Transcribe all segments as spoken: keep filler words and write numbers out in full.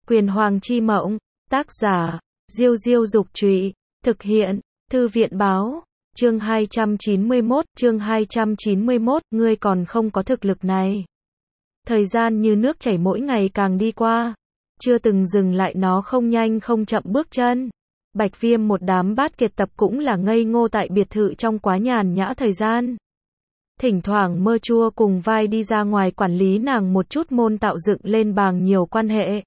Quyền Hoàng chi mộng, tác giả, Diêu Diêu Dục Trụy, thực hiện, Thư viện Báo, chương hai trăm chín mươi mốt, chương hai trăm chín mươi mốt, ngươi còn không có thực lực này. Thời gian như nước chảy mỗi ngày càng đi qua, chưa từng dừng lại, nó không nhanh không chậm bước chân. Bạch Viêm một đám bát kiệt tập cũng là ngây ngô tại biệt thự trong quá nhàn nhã thời gian. Thỉnh thoảng Mơ Chua cùng Vai đi ra ngoài quản lý nàng một chút, môn tạo dựng lên bằng nhiều quan hệ.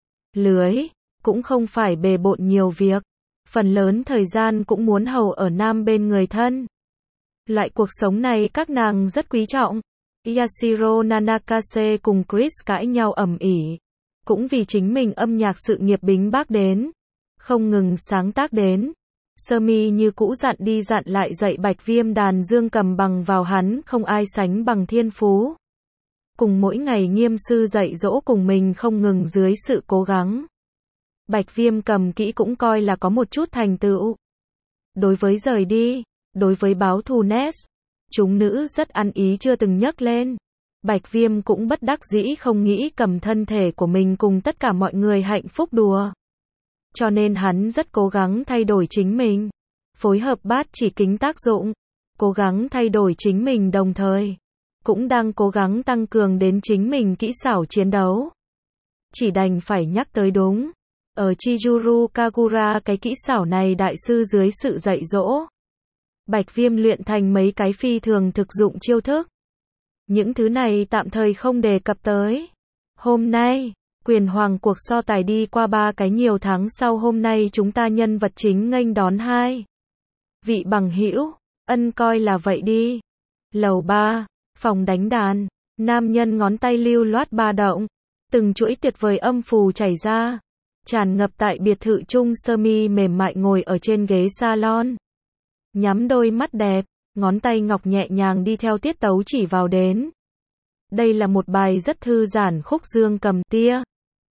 Lưới, cũng không phải bề bộn nhiều việc, phần lớn thời gian cũng muốn hầu ở Nam bên người thân. Loại cuộc sống này các nàng rất quý trọng. Yashiro Nanakase cùng Chris cãi nhau ầm ĩ, cũng vì chính mình âm nhạc sự nghiệp bính bác đến, không ngừng sáng tác đến. Sơ-mi như cũ dặn đi dặn lại dạy Bạch Viêm đàn dương cầm bằng vào hắn không ai sánh bằng thiên phú. Cùng mỗi ngày nghiêm sư dạy dỗ cùng mình không ngừng dưới sự cố gắng. Bạch Viêm cầm kỹ cũng coi là có một chút thành tựu. Đối với rời đi, đối với báo thù Ness, chúng nữ rất ăn ý chưa từng nhắc lên. Bạch Viêm cũng bất đắc dĩ không nghĩ cầm thân thể của mình cùng tất cả mọi người hạnh phúc đùa. Cho nên hắn rất cố gắng thay đổi chính mình, phối hợp bát chỉ kính tác dụng, cố gắng thay đổi chính mình đồng thời, cũng đang cố gắng tăng cường đến chính mình kỹ xảo chiến đấu. Chỉ đành phải nhắc tới đúng, ở Chizuru Kagura cái kỹ xảo này đại sư dưới sự dạy dỗ, Bạch Viêm luyện thành mấy cái phi thường thực dụng chiêu thức. Những thứ này tạm thời không đề cập tới. Hôm nay, Quyền Hoàng cuộc so tài đi qua ba cái nhiều tháng sau, hôm nay chúng ta nhân vật chính nghênh đón hai vị bằng hữu, ân coi là vậy đi. Lầu ba, phòng đánh đàn, nam nhân ngón tay lưu loát ba động, từng chuỗi tuyệt vời âm phù chảy ra, tràn ngập tại biệt thự chung. Sơ-mi mềm mại ngồi ở trên ghế salon, nhắm đôi mắt đẹp, ngón tay ngọc nhẹ nhàng đi theo tiết tấu chỉ vào đến. Đây là một bài rất thư giãn khúc dương cầm tia,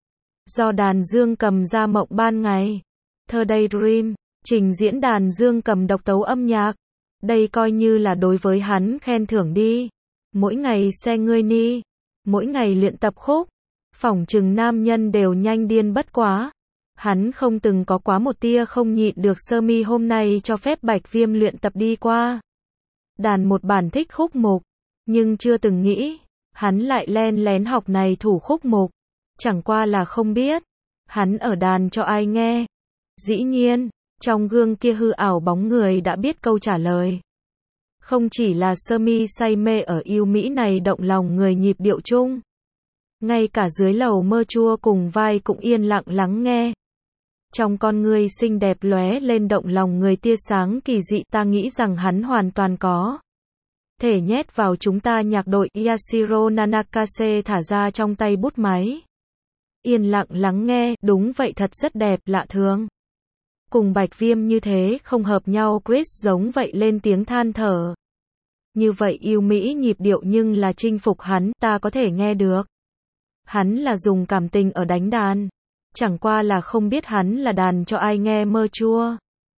do đàn dương cầm ra mộng ban ngày, thơ Daydream, trình diễn đàn dương cầm độc tấu âm nhạc. Đây coi như là đối với hắn khen thưởng đi. Mỗi ngày xe ngươi ni, mỗi ngày luyện tập khúc, phỏng chừng nam nhân đều nhanh điên bất quá. Hắn không từng có quá một tia không nhịn được. Sơ-mi hôm nay cho phép Bạch Viêm luyện tập đi qua đàn một bản thích khúc mục, nhưng chưa từng nghĩ hắn lại len lén học này thủ khúc mục. Chẳng qua là không biết hắn ở đàn cho ai nghe. Dĩ nhiên, trong gương kia hư ảo bóng người đã biết câu trả lời. Không chỉ là Sơ-mi say mê ở yêu mỹ này động lòng người nhịp điệu chung, ngay cả dưới lầu Mơ Chua cùng Vai cũng yên lặng lắng nghe. Trong con người xinh đẹp lóe lên động lòng người tia sáng kỳ dị. Ta nghĩ rằng hắn hoàn toàn có thể nhét vào chúng ta nhạc đội. Yashiro Nanakase thả ra trong tay bút máy, yên lặng lắng nghe. Đúng vậy, thật rất đẹp, lạ thường. Cùng Bạch Viêm như thế không hợp nhau. Chris giống vậy lên tiếng than thở. Như vậy yêu mỹ nhịp điệu nhưng là chinh phục hắn, ta có thể nghe được. Hắn là dùng cảm tình ở đánh đàn. Chẳng qua là không biết hắn là đàn cho ai nghe. Mơ Chua,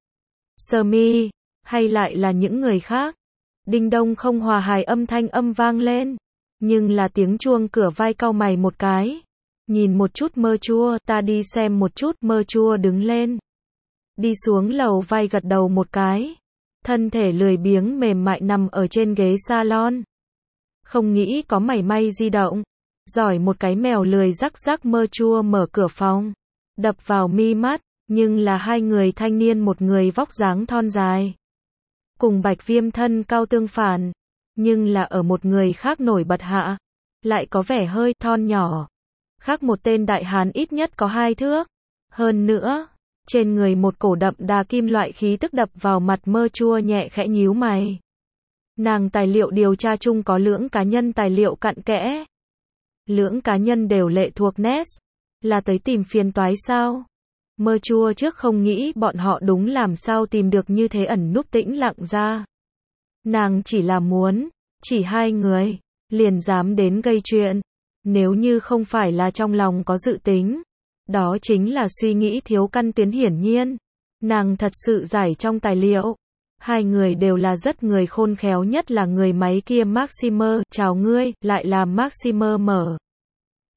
Sơ-mi, hay lại là những người khác. Đinh đông không hòa hài âm thanh âm vang lên, nhưng là tiếng chuông cửa. Vai cau mày một cái, nhìn một chút Mơ Chua, ta đi xem một chút. Mơ Chua đứng lên, đi xuống lầu. Vai gật đầu một cái, thân thể lười biếng mềm mại nằm ở trên ghế salon, không nghĩ có mảy may di động. Giỏi một cái mèo lười rắc rắc. Mơ Chua mở cửa phòng, đập vào mi mắt, nhưng là hai người thanh niên, một người vóc dáng thon dài, cùng Bạch Viêm thân cao tương phản, nhưng là ở một người khác nổi bật hạ, lại có vẻ hơi thon nhỏ. Khác một tên đại hán ít nhất có hai thước. Hơn nữa, trên người một cổ đậm đà kim loại khí tức đập vào mặt. Mơ Chua nhẹ khẽ nhíu mày. Nàng tài liệu điều tra chung có lưỡng cá nhân tài liệu cặn kẽ. Lưỡng cá nhân đều lệ thuộc Ness, là tới tìm phiền toái sao? Mơ Chua trước không nghĩ bọn họ đúng làm sao tìm được như thế ẩn núp tĩnh lặng ra. Nàng chỉ là muốn, chỉ hai người, liền dám đến gây chuyện. Nếu như không phải là trong lòng có dự tính, đó chính là suy nghĩ thiếu căn tuyến. Hiển nhiên, nàng thật sự giải trong tài liệu. Hai người đều là rất người khôn khéo, nhất là người máy kia Maximer. Chào ngươi, lại là Maximer mở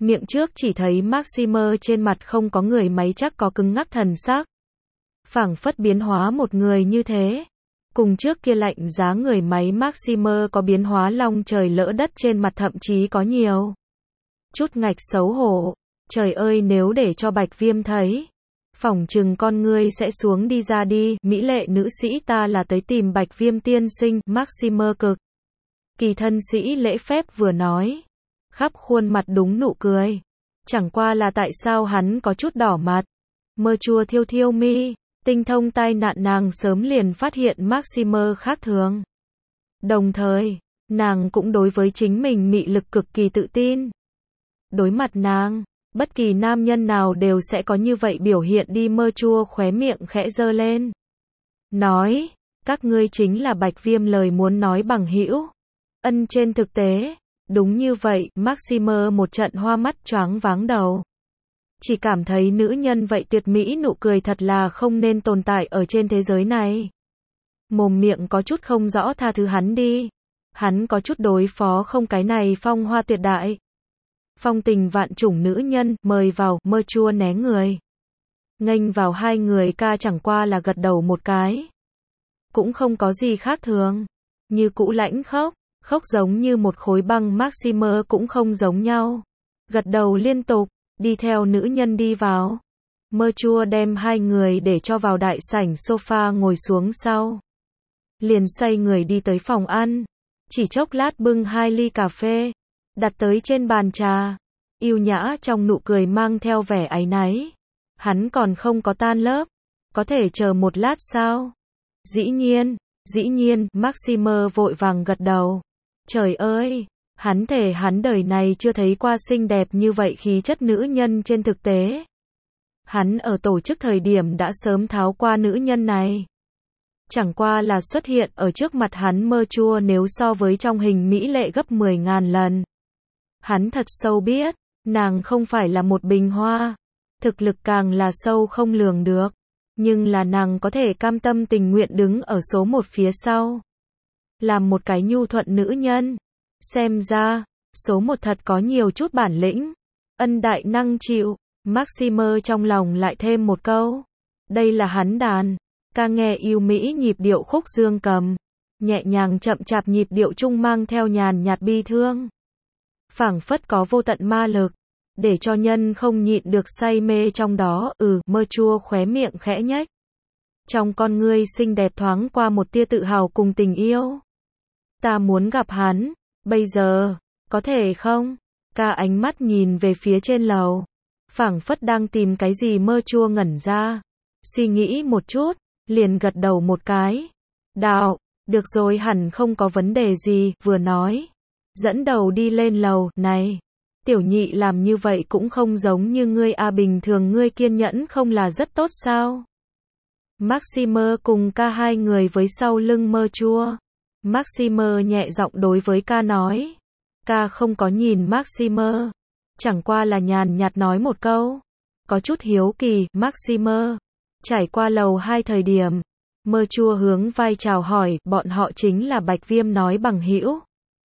Miệng trước chỉ thấy Maximer trên mặt không có người máy chắc có cứng ngắc thần sắc. Phảng phất biến hóa một người như thế. Cùng trước kia lạnh giá người máy Maximer có biến hóa long trời lỡ đất trên mặt thậm chí có nhiều chút ngạch xấu hổ. Trời ơi nếu để cho Bạch Viêm thấy, phỏng chừng con ngươi sẽ xuống đi ra đi, mỹ lệ nữ sĩ ta là tới tìm Bạch Viêm tiên sinh, Maximer cực kỳ thân sĩ lễ phép vừa nói, khắp khuôn mặt đúng nụ cười. Chẳng qua là tại sao hắn có chút đỏ mặt. Mơ chua thiêu thiêu mi, tinh thông tai nạn nàng sớm liền phát hiện Maximer khác thường. Đồng thời, nàng cũng đối với chính mình mị lực cực kỳ tự tin. Đối mặt nàng, bất kỳ nam nhân nào đều sẽ có như vậy biểu hiện đi. Mơ chua khóe miệng khẽ giơ lên. Nói, các ngươi chính là Bạch Viêm lời muốn nói bằng hữu. Ân trên thực tế, đúng như vậy, Maximer một trận hoa mắt choáng váng đầu. Chỉ cảm thấy nữ nhân vậy tuyệt mỹ nụ cười thật là không nên tồn tại ở trên thế giới này. Mồm miệng có chút không rõ tha thứ hắn đi. Hắn có chút đối phó không cái này phong hoa tuyệt đại. Phong tình vạn chủng nữ nhân, mời vào, mơ chua né người. Nghênh vào hai người ca chẳng qua là gật đầu một cái. Cũng không có gì khác thường. Như cũ lãnh khốc, khốc giống như một khối băng. Maximer cũng không giống nhau. Gật đầu liên tục, đi theo nữ nhân đi vào. Mơ chua đem hai người để cho vào đại sảnh sofa ngồi xuống sau. Liền xoay người đi tới phòng ăn. Chỉ chốc lát bưng hai ly cà phê. Đặt tới trên bàn trà. Yêu nhã trong nụ cười mang theo vẻ áy náy. Hắn còn không có tan lớp. Có thể chờ một lát sao? Dĩ nhiên, dĩ nhiên, Maximer vội vàng gật đầu. Trời ơi, hắn thể hắn đời này chưa thấy qua xinh đẹp như vậy khí chất nữ nhân trên thực tế. Hắn ở tổ chức thời điểm đã sớm tháo qua nữ nhân này. Chẳng qua là xuất hiện ở trước mặt hắn mơ chua nếu so với trong hình mỹ lệ gấp mười ngàn lần. Hắn thật sâu biết, nàng không phải là một bình hoa. Thực lực càng là sâu không lường được. Nhưng là nàng có thể cam tâm tình nguyện đứng ở số một phía sau. Làm một cái nhu thuận nữ nhân. Xem ra, số một thật có nhiều chút bản lĩnh. Ân đại năng chịu. Maximer trong lòng lại thêm một câu. Đây là hắn đàn. Ca nghe yêu mỹ nhịp điệu khúc dương cầm. Nhẹ nhàng chậm chạp nhịp điệu trung mang theo nhàn nhạt bi thương. Phảng phất có vô tận ma lực. Để cho nhân không nhịn được say mê trong đó. Ừ, mơ chua khóe miệng khẽ nhếch. Trong con ngươi xinh đẹp thoáng qua một tia tự hào cùng tình yêu. Ta muốn gặp hắn. Bây giờ, có thể không? Ca ánh mắt nhìn về phía trên lầu. Phảng phất đang tìm cái gì mơ chua ngẩn ra. Suy nghĩ một chút, liền gật đầu một cái. Đạo, được rồi hẳn không có vấn đề gì, vừa nói. Dẫn đầu đi lên lầu, này. Tiểu nhị làm như vậy cũng không giống như ngươi a bình thường ngươi kiên nhẫn không là rất tốt sao? Maximer cùng ca hai người với sau lưng mơ chua. Maximer nhẹ giọng đối với ca nói. Ca không có nhìn Maximer. Chẳng qua là nhàn nhạt nói một câu. Có chút hiếu kỳ, Maximer. Trải qua lầu hai thời điểm. Mơ chua hướng vai chào hỏi, bọn họ chính là Bạch Viêm nói bằng hữu.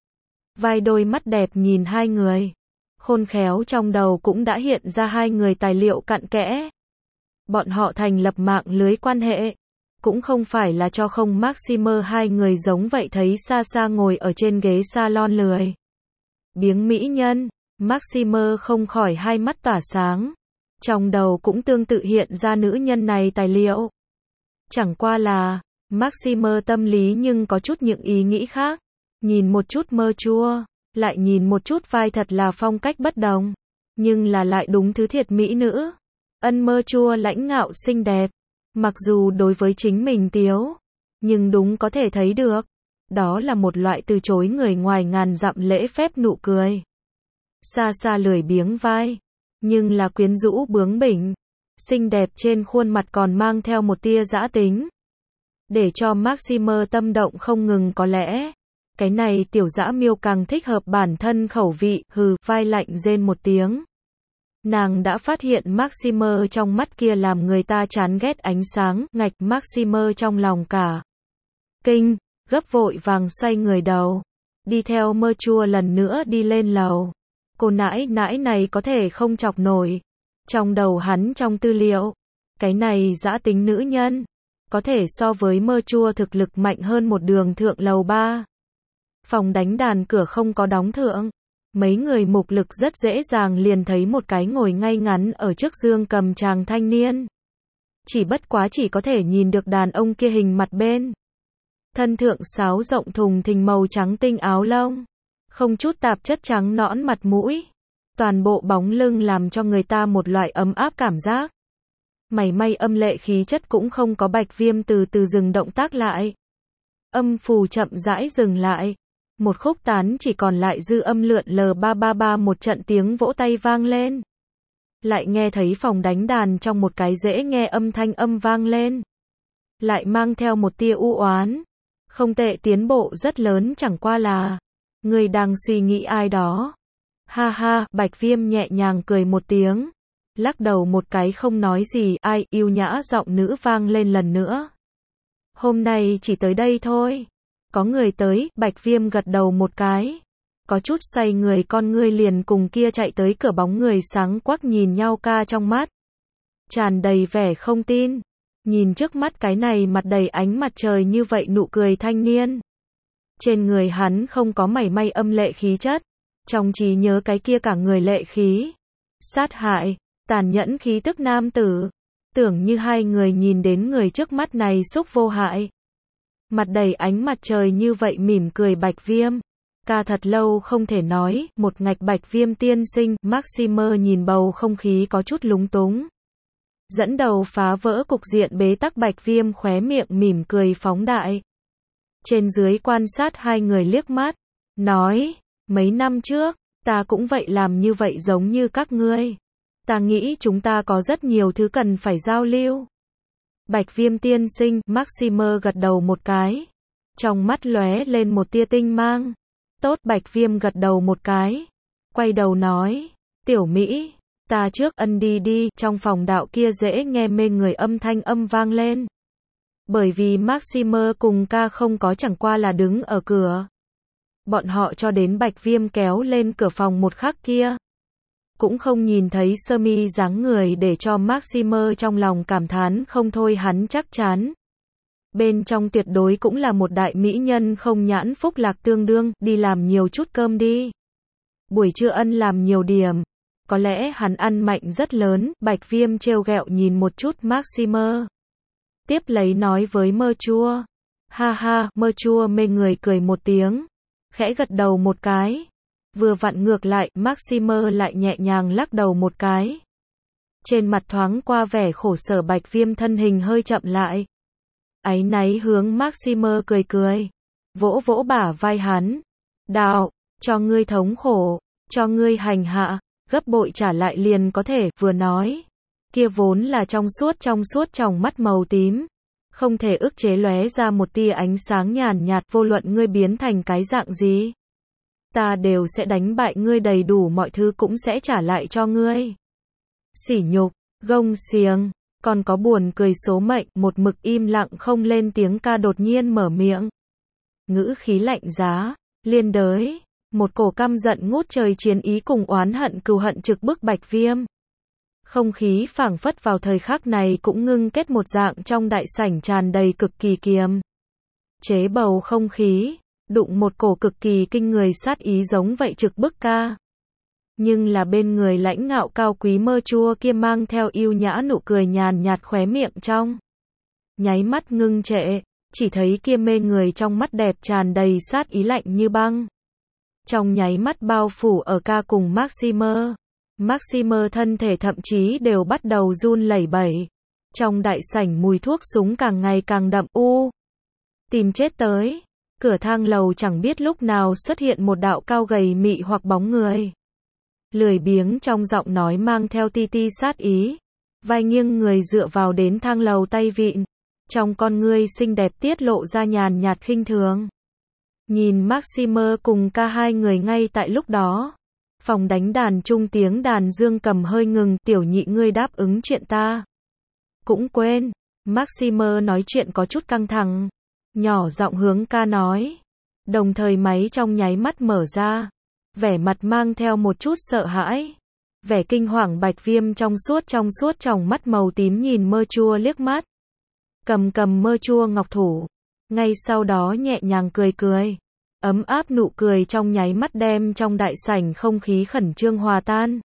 Vai đôi mắt đẹp nhìn hai người. Khôn khéo trong đầu cũng đã hiện ra hai người tài liệu cặn kẽ. Bọn họ thành lập mạng lưới quan hệ. Cũng không phải là cho không Maximer hai người giống vậy thấy xa xa ngồi ở trên ghế salon lười biếng mỹ nhân. Maximer không khỏi hai mắt tỏa sáng. Trong đầu cũng tương tự hiện ra nữ nhân này tài liệu. Chẳng qua là, Maximer tâm lý nhưng có chút những ý nghĩ khác. Nhìn một chút mơ chua, lại nhìn một chút vai thật là phong cách bất đồng. Nhưng là lại đúng thứ thiệt mỹ nữ. Ân mơ chua lãnh ngạo xinh đẹp. Mặc dù đối với chính mình tiếu, nhưng đúng có thể thấy được. Đó là một loại từ chối người ngoài ngàn dặm lễ phép nụ cười. Xa xa lười biếng vai. Nhưng là quyến rũ bướng bỉnh. Xinh đẹp trên khuôn mặt còn mang theo một tia dã tính. Để cho Maximer tâm động không ngừng có lẽ. Cái này tiểu dã miêu càng thích hợp bản thân khẩu vị, hừ, vai lạnh rên một tiếng. Nàng đã phát hiện Maximer trong mắt kia làm người ta chán ghét ánh sáng, ngạch Maximer trong lòng cả. Kinh, gấp vội vàng xoay người đầu. Đi theo mơ chua lần nữa đi lên lầu. Cô nãi nãi này có thể không chọc nổi. Trong đầu hắn trong tư liệu, cái này dã tính nữ nhân, có thể so với mơ chua thực lực mạnh hơn một đường thượng lầu ba. Phòng đánh đàn cửa không có đóng thượng. Mấy người mục lực rất dễ dàng liền thấy một cái ngồi ngay ngắn ở trước dương cầm chàng thanh niên. Chỉ bất quá chỉ có thể nhìn được đàn ông kia hình mặt bên. Thân thượng sáo rộng thùng thình màu trắng tinh áo lông. Không chút tạp chất trắng nõn mặt mũi. Toàn bộ bóng lưng làm cho người ta một loại ấm áp cảm giác. Mảy may âm lệ khí chất cũng không có. Bạch Viêm từ từ dừng động tác lại. Âm phù chậm rãi dừng lại. Một khúc tán chỉ còn lại dư âm lượn lờ ba ba ba, một trận tiếng vỗ tay vang lên. Lại nghe thấy phòng đánh đàn trong một cái dễ nghe âm thanh âm vang lên. Lại mang theo một tia u oán. Không tệ, tiến bộ rất lớn, chẳng qua là người đang suy nghĩ ai đó. Ha ha, Bạch Viêm nhẹ nhàng cười một tiếng. Lắc đầu một cái không nói gì. Ai, yêu nhã giọng nữ vang lên lần nữa. Hôm nay chỉ tới đây thôi. Có người tới, Bạch Viêm gật đầu một cái. Có chút say người, con ngươi liền cùng kia chạy tới cửa bóng người sáng quắc nhìn nhau, ca trong mắt tràn đầy vẻ không tin. Nhìn trước mắt cái này mặt đầy ánh mặt trời như vậy nụ cười thanh niên. Trên người hắn không có mảy may âm lệ khí chất. Trong trí nhớ cái kia cả người lệ khí, sát hại, tàn nhẫn khí tức nam tử. Tưởng như hai người nhìn đến người trước mắt này xúc vô hại. Mặt đầy ánh mặt trời như vậy mỉm cười. Bạch Viêm, ca thật lâu không thể nói, một ngạch Bạch Viêm tiên sinh. Maximer nhìn bầu không khí có chút lúng túng. Dẫn đầu phá vỡ cục diện bế tắc. Bạch Viêm khóe miệng mỉm cười phóng đại. Trên dưới quan sát hai người liếc mắt, nói, mấy năm trước, ta cũng vậy làm như vậy giống như các ngươi. Ta nghĩ chúng ta có rất nhiều thứ cần phải giao lưu. Bạch Viêm tiên sinh, Maximer gật đầu một cái. Trong mắt lóe lên một tia tinh mang. Tốt, Bạch Viêm gật đầu một cái. Quay đầu nói, tiểu Mỹ, ta trước ân đi đi. Trong phòng đạo kia dễ nghe mê người âm thanh âm vang lên. Bởi vì Maximer cùng ca không có chẳng qua là đứng ở cửa. Bọn họ cho đến Bạch Viêm kéo lên cửa phòng một khắc kia. Cũng không nhìn thấy sơ mi dáng người để cho Maximer trong lòng cảm thán không thôi. Hắn chắc chắn bên trong tuyệt đối cũng là một đại mỹ nhân không nhãn phúc lạc tương đương. Đi làm nhiều chút cơm đi. Buổi trưa ân làm nhiều điểm. Có lẽ hắn ăn mạnh rất lớn. Bạch Viêm trêu ghẹo nhìn một chút Maximer. Tiếp lấy nói với mơ chua. Ha ha, mơ chua mê người cười một tiếng. Khẽ gật đầu một cái. Vừa vặn ngược lại, Maximer lại nhẹ nhàng lắc đầu một cái. Trên mặt thoáng qua vẻ khổ sở. Bạch Viêm thân hình hơi chậm lại. Áy náy hướng Maximer cười cười. Vỗ vỗ bả vai hắn. Đạo, cho ngươi thống khổ, cho ngươi hành hạ, gấp bội trả lại liền có thể. Vừa nói, kia vốn là trong suốt trong suốt tròng mắt màu tím. Không thể ức chế lóe ra một tia ánh sáng nhàn nhạt. Vô luận ngươi biến thành cái dạng gì, ta đều sẽ đánh bại ngươi, đầy đủ mọi thứ cũng sẽ trả lại cho ngươi. Sỉ nhục, gông xiềng, còn có buồn cười số mệnh. Một mực im lặng không lên tiếng ca đột nhiên mở miệng. Ngữ khí lạnh giá, liên đới, một cổ căm giận ngút trời chiến ý cùng oán hận cừu hận trực bức Bạch Viêm. Không khí phảng phất vào thời khắc này cũng ngưng kết một dạng, trong đại sảnh tràn đầy cực kỳ kiềm chế bầu không khí. Đụng một cổ cực kỳ kinh người sát ý giống vậy trực bức ca. Nhưng là bên người lãnh ngạo cao quý mơ chua kia mang theo yêu nhã nụ cười nhàn nhạt, khóe miệng trong nháy mắt ngưng trệ. Chỉ thấy kia mê người trong mắt đẹp tràn đầy sát ý lạnh như băng. Trong nháy mắt bao phủ ở ca cùng Maximer. Maximer thân thể thậm chí đều bắt đầu run lẩy bẩy. Trong đại sảnh mùi thuốc súng càng ngày càng đậm. U, tìm chết tới. Cửa thang lầu chẳng biết lúc nào xuất hiện một đạo cao gầy mị hoặc bóng người. Lười biếng trong giọng nói mang theo ti ti sát ý. Vai nghiêng người dựa vào đến thang lầu tay vịn. Trong con ngươi xinh đẹp tiết lộ ra nhàn nhạt khinh thường. Nhìn Maximer cùng ca hai người ngay tại lúc đó. Phòng đánh đàn trung tiếng đàn dương cầm hơi ngừng. Tiểu nhị, ngươi đáp ứng chuyện ta cũng quên. Maximer nói chuyện có chút căng thẳng. Nhỏ giọng hướng ca nói. Đồng thời máy trong nháy mắt mở ra. vẻ mặt mang theo một chút sợ hãi. Vẻ kinh hoàng Bạch Viêm trong suốt trong suốt tròng mắt màu tím nhìn mơ chua liếc mắt. Cầm cầm mơ chua ngọc thủ. Ngay sau đó nhẹ nhàng cười cười. Ấm áp nụ cười trong nháy mắt đem trong đại sảnh không khí khẩn trương hòa tan.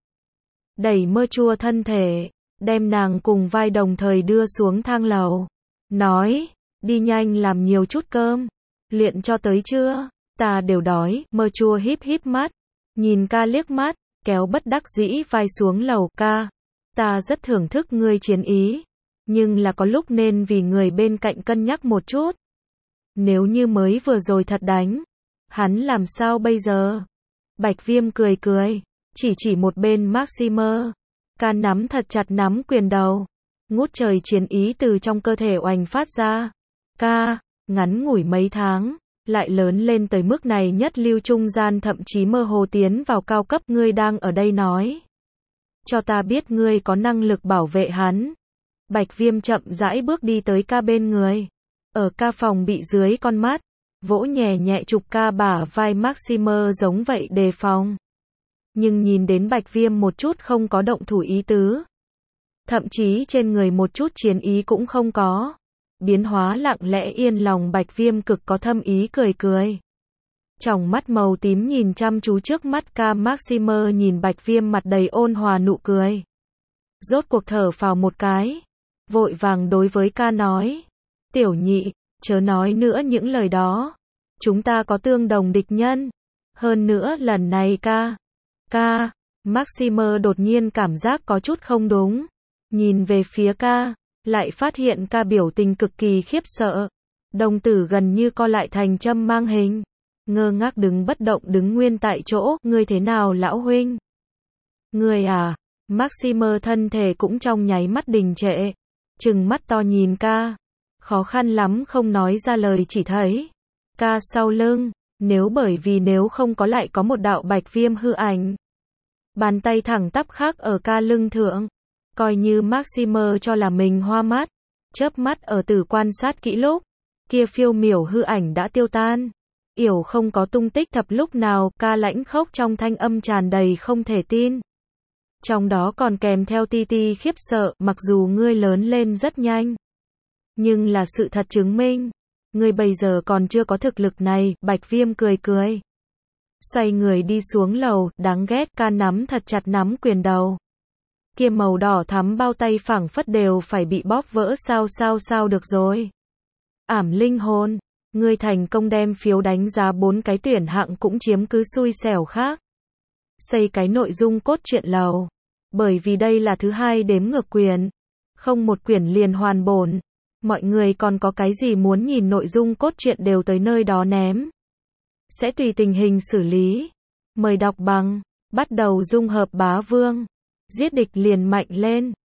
Đẩy mơ chua thân thể, đem nàng cùng vai đồng thời đưa xuống thang lầu. Nói, đi nhanh làm nhiều chút cơm. Luyện cho tới chưa? Ta đều đói. Mơ chua híp híp mắt. Nhìn ca liếc mắt, kéo bất đắc dĩ vai xuống lầu. Ca, ta rất thưởng thức ngươi chiến ý. Nhưng là có lúc nên vì người bên cạnh cân nhắc một chút. Nếu như mới vừa rồi thật đánh, hắn làm sao bây giờ? Bạch Viêm cười cười, chỉ chỉ một bên Maximer. Ca nắm thật chặt nắm quyền đầu. Ngút trời chiến ý từ trong cơ thể oanh phát ra. Ca, ngắn ngủi mấy tháng, lại lớn lên tới mức này nhất lưu trung gian thậm chí mơ hồ tiến vào cao cấp. Ngươi đang ở đây nói cho ta biết ngươi có năng lực bảo vệ hắn. Bạch Viêm chậm rãi bước đi tới ca bên người. Ở ca phòng bị dưới con mắt, vỗ nhẹ nhẹ chụp ca bả vai. Maximer giống vậy đề phòng. Nhưng nhìn đến Bạch Viêm một chút không có động thủ ý tứ. Thậm chí trên người một chút chiến ý cũng không có. Biến hóa lặng lẽ yên lòng. Bạch Viêm cực có thâm ý cười cười. Tròng mắt màu tím nhìn chăm chú trước mắt ca. Maximer nhìn Bạch Viêm mặt đầy ôn hòa nụ cười. Rốt cuộc thở phào một cái. Vội vàng đối với ca nói. Tiểu nhị, chớ nói nữa những lời đó. Chúng ta có tương đồng địch nhân. Hơn nữa lần này ca. Ca, Maximer đột nhiên cảm giác có chút không đúng. Nhìn về phía ca, lại phát hiện ca biểu tình cực kỳ khiếp sợ. Đồng tử gần như co lại thành châm mang hình. Ngơ ngác đứng bất động đứng nguyên tại chỗ. Ngươi thế nào lão huynh? Ngươi à? Maximer thân thể cũng trong nháy mắt đình trệ. Trừng mắt to nhìn ca. Khó khăn lắm không nói ra lời, chỉ thấy ca sau lưng. Nếu bởi vì nếu không có lại có một đạo Bạch Viêm hư ảnh. Bàn tay thẳng tắp khác ở ca lưng thượng. Coi như Maximer cho là mình hoa mắt. Chớp mắt ở từ quan sát kỹ lúc. Kia phiêu miểu hư ảnh đã tiêu tan. Yểu không có tung tích thập lúc nào. Ca lãnh khốc trong thanh âm tràn đầy không thể tin. Trong đó còn kèm theo ti ti khiếp sợ. Mặc dù ngươi lớn lên rất nhanh, nhưng là sự thật chứng minh ngươi bây giờ còn chưa có thực lực này. Bạch Viêm cười cười, xoay người đi xuống lầu. Đáng ghét. Ca nắm thật chặt nắm quyền đầu. Kia màu đỏ thắm bao tay phảng phất đều phải bị bóp vỡ. Sao sao sao được rồi. Ảm linh hồn, ngươi thành công đem phiếu đánh giá bốn cái tuyển hạng cũng chiếm cứ xui xẻo khác. Xây cái nội dung cốt truyện lầu. Bởi vì đây là thứ hai đếm ngược quyền. Không một quyển liền hoàn bổn. Mọi người còn có cái gì muốn nhìn nội dung cốt truyện đều tới nơi đó ném. Sẽ tùy tình hình xử lý. Mời đọc bằng. Bắt đầu dung hợp bá vương. Giết địch liền mạnh lên.